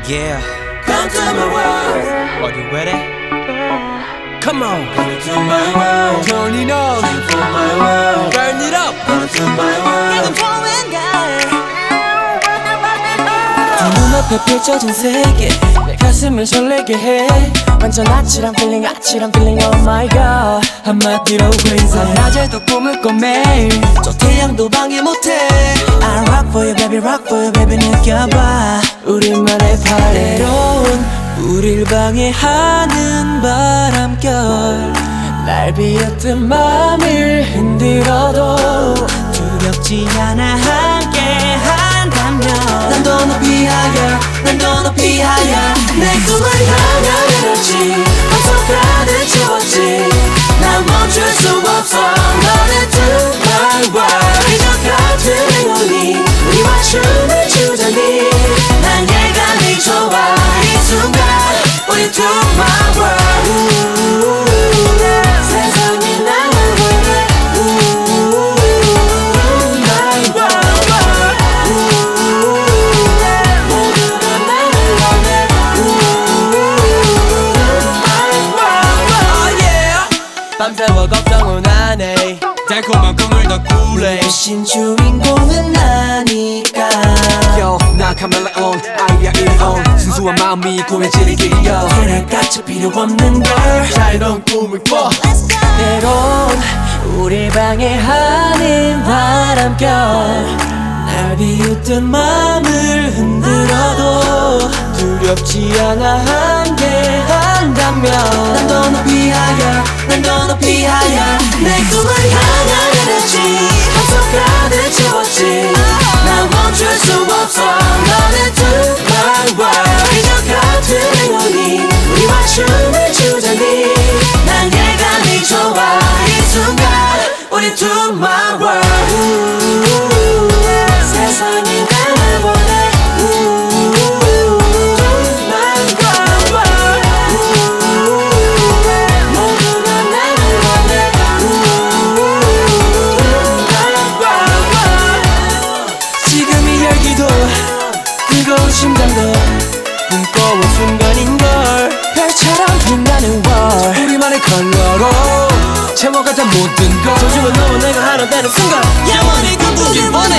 Yeah, Come to my world. are you ready? Come on, Come to my world. turn it on, For my world. burn it up. Come to my world. 두 눈앞에 펼쳐진 세계 내 가슴을 설레게 해 완전 아찔한 feeling oh my god 한마디로 crazy 낮에도 꿈을 꿔 매일 저 태양도 방해 못해 I rock for you baby 느껴봐 우리만의 파티 때론 우릴 방해하는 바람결 날 비웃듯 맘을 흔들어도 두렵지 않아 함께 한다면 난 더 높이 higher 난 더 높이 higher 내 꿈을 향한 에너지 엄청 가득 채웠지 난 멈출 수 없어 너는 to my world 이저 같은 행운이 우리와 춤을 추자니 난 예감이 좋아 이 순간 우리 to my world 세상이 나를 원해 my world 모두가 나를 원해 my world 밤새워 걱정은 안 해. 달콤한 꿈을 더 꾸래. 대신 주인공은 나니까 Yo, 나 카메라 on, 아이야 이리 on 순수한 마음이 꿈에 지리길이여 하나같이 필요 없는 걸 자유로운 꿈을 꿔. 때론 우릴 방해하는 바람결 날 비웃듯 맘을 흔들어도 두렵지 않아 함께 한다면 난 더 높이 higher 난 더 높이 higher 내 꿈을 향한 에너지 함성 가득 채웠지 난 멈출 수 없어 너는 to my world 이저 같은 행운이 우리와 춤을 추자니 난 예감이 좋아 이 순간 우리 to my world 세상이 나를 원해 my world 모두가 나를 원해 my world 지금 이 열기도 뜨거운 심장도 꿈꿔온 순간인걸 별처럼 빛나는 월 우리만의 컬러로 채워가자 모든 걸 소중한 너와 내가 하나 되는 순간 영원히 꿈꾸길 원해